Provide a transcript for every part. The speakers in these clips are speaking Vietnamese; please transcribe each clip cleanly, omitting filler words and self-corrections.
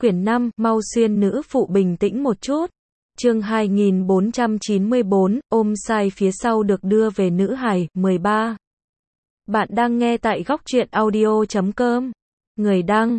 Quyển 5, mau xuyên nữ phụ bình tĩnh một chút. Chương 2494, ôm sai phía sau được đưa về nữ hài, 13. Bạn đang nghe tại góc truyện audio.com. Người đăng,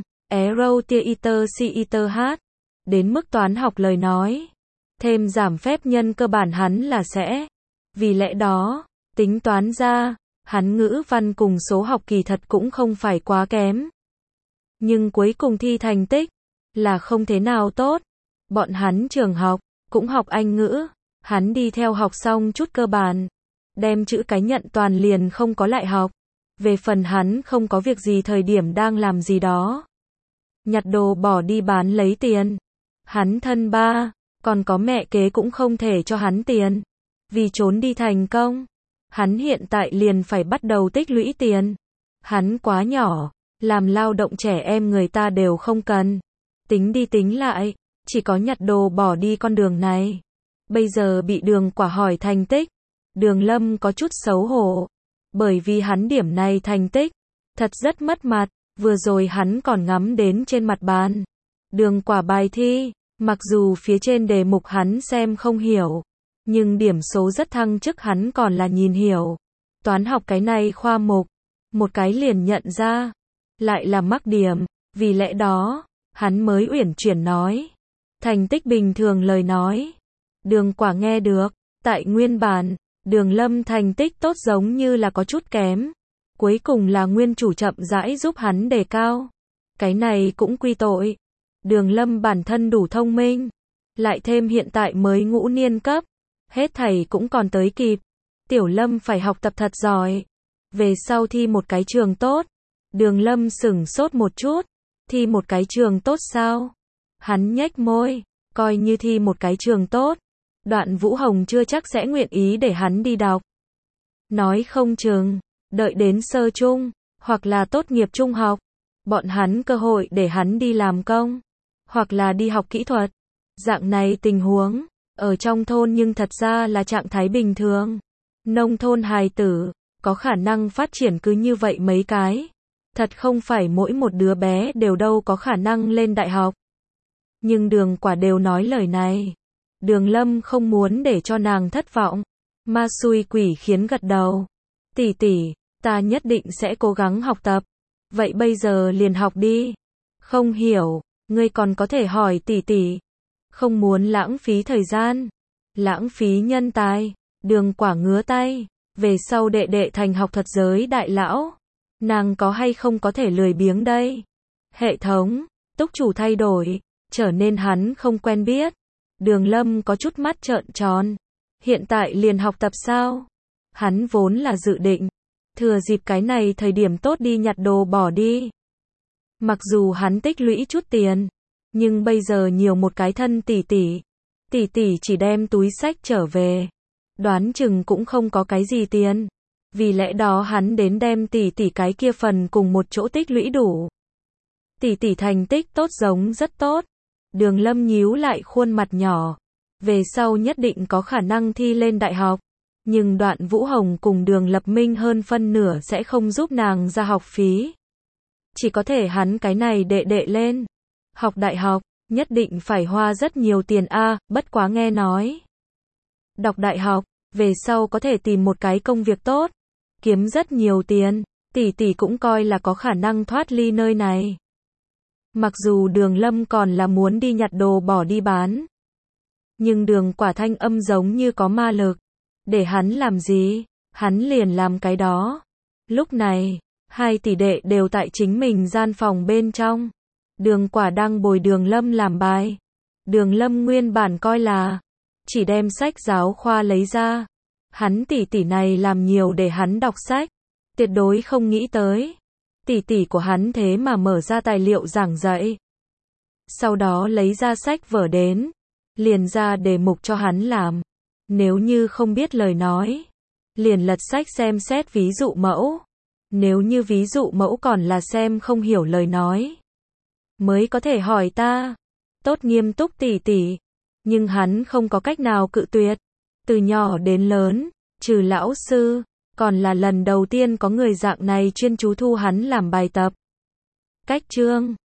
Erotiater CITH. Đến mức toán học lời nói. Thêm giảm phép nhân cơ bản hắn là sẽ. Vì lẽ đó, tính toán ra, hắn ngữ văn cùng số học kỳ thật cũng không phải quá kém. Nhưng cuối cùng thi thành tích là không thế nào tốt. Bọn hắn trường học cũng học Anh ngữ, hắn đi theo học xong chút cơ bản, đem chữ cái nhận toàn liền không có lại học. Về phần hắn không có việc gì thời điểm đang làm gì đó, nhặt đồ bỏ đi bán lấy tiền. Hắn thân ba, còn có mẹ kế cũng không thể cho hắn tiền, vì trốn đi thành công. Hắn hiện tại liền phải bắt đầu tích lũy tiền. Hắn quá nhỏ, làm lao động trẻ em người ta đều không cần. Tính đi tính lại, chỉ có nhặt đồ bỏ đi con đường này. Bây giờ bị Đường Quả hỏi thành tích, Đường Lâm có chút xấu hổ. Bởi vì hắn điểm này thành tích, thật rất mất mặt. Vừa rồi hắn còn ngắm đến trên mặt bàn Đường Quả bài thi, mặc dù phía trên đề mục hắn xem không hiểu, nhưng điểm số rất thăng chức hắn còn là nhìn hiểu. Toán học cái này khoa mục, một cái liền nhận ra, lại là mắc điểm. Vì lẽ đó, hắn mới uyển chuyển nói. Thành tích bình thường lời nói. Đường Quả nghe được, tại nguyên bản, Đường Lâm thành tích tốt giống như là có chút kém. Cuối cùng là nguyên chủ chậm rãi giúp hắn đề cao. Cái này cũng quy tội. Đường Lâm bản thân đủ thông minh, lại thêm hiện tại mới ngũ niên cấp, hết thảy cũng còn tới kịp. Tiểu Lâm phải học tập thật giỏi, về sau thi một cái trường tốt. Đường Lâm sửng sốt một chút, thi một cái trường tốt sao? Hắn nhếch môi, coi như thi một cái trường tốt, Đoạn Vũ Hồng chưa chắc sẽ nguyện ý để hắn đi đọc. Nói không chừng, đợi đến sơ trung, hoặc là tốt nghiệp trung học, bọn hắn cơ hội để hắn đi làm công, hoặc là đi học kỹ thuật. Dạng này tình huống, ở trong thôn nhưng thật ra là trạng thái bình thường. Nông thôn hài tử, có khả năng phát triển cứ như vậy mấy cái. Thật không phải mỗi một đứa bé đều đâu có khả năng lên đại học. Nhưng Đường Quả đều nói lời này. Đường Lâm không muốn để cho nàng thất vọng. Ma xui quỷ khiến gật đầu. Tỷ tỷ, ta nhất định sẽ cố gắng học tập. Vậy bây giờ liền học đi. Không hiểu, ngươi còn có thể hỏi tỷ tỷ. Không muốn lãng phí thời gian, lãng phí nhân tài. Đường Quả ngứa tay. Về sau đệ đệ thành học thuật giới đại lão, nàng có hay không có thể lười biếng đây? Hệ thống, túc chủ thay đổi, trở nên hắn không quen biết. Đường Lâm có chút mắt trợn tròn. Hiện tại liền học tập sao? Hắn vốn là dự định thừa dịp cái này thời điểm tốt đi nhặt đồ bỏ đi. Mặc dù hắn tích lũy chút tiền, nhưng bây giờ nhiều một cái thân tỷ tỷ. Tỷ tỷ chỉ đem túi xách trở về, đoán chừng cũng không có cái gì tiền. Vì lẽ đó hắn đến đem tỷ tỷ cái kia phần cùng một chỗ tích lũy đủ. Tỷ tỷ thành tích tốt giống rất tốt. Đường Lâm nhíu lại khuôn mặt nhỏ. Về sau nhất định có khả năng thi lên đại học. Nhưng Đoạn Vũ Hồng cùng Đường Lập Minh hơn phân nửa sẽ không giúp nàng ra học phí. Chỉ có thể hắn cái này đệ đệ lên học đại học, nhất định phải hoa rất nhiều tiền a. Bất quá nghe nói đọc đại học, về sau có thể tìm một cái công việc tốt, kiếm rất nhiều tiền. Tỷ tỷ cũng coi là có khả năng thoát ly nơi này. Mặc dù Đường Lâm còn là muốn đi nhặt đồ bỏ đi bán, nhưng Đường Quả thanh âm giống như có ma lực. Để hắn làm gì, hắn liền làm cái đó. Lúc này, hai tỷ đệ đều tại chính mình gian phòng bên trong. Đường Quả đang bồi Đường Lâm làm bài. Đường Lâm nguyên bản coi là chỉ đem sách giáo khoa lấy ra. Hắn tỷ tỷ này làm nhiều để hắn đọc sách. Tuyệt đối không nghĩ tới. Tỷ tỷ của hắn thế mà mở ra tài liệu giảng dạy. Sau đó lấy ra sách vở đến, liền ra đề mục cho hắn làm. Nếu như không biết lời nói, liền lật sách xem xét ví dụ mẫu. Nếu như ví dụ mẫu còn là xem không hiểu lời nói, mới có thể hỏi ta. Tốt nghiêm túc tỷ tỷ. Nhưng hắn không có cách nào cự tuyệt. Từ nhỏ đến lớn, trừ lão sư, còn là lần đầu tiên có người dạng này chuyên chú thu hắn làm bài tập. Cách chương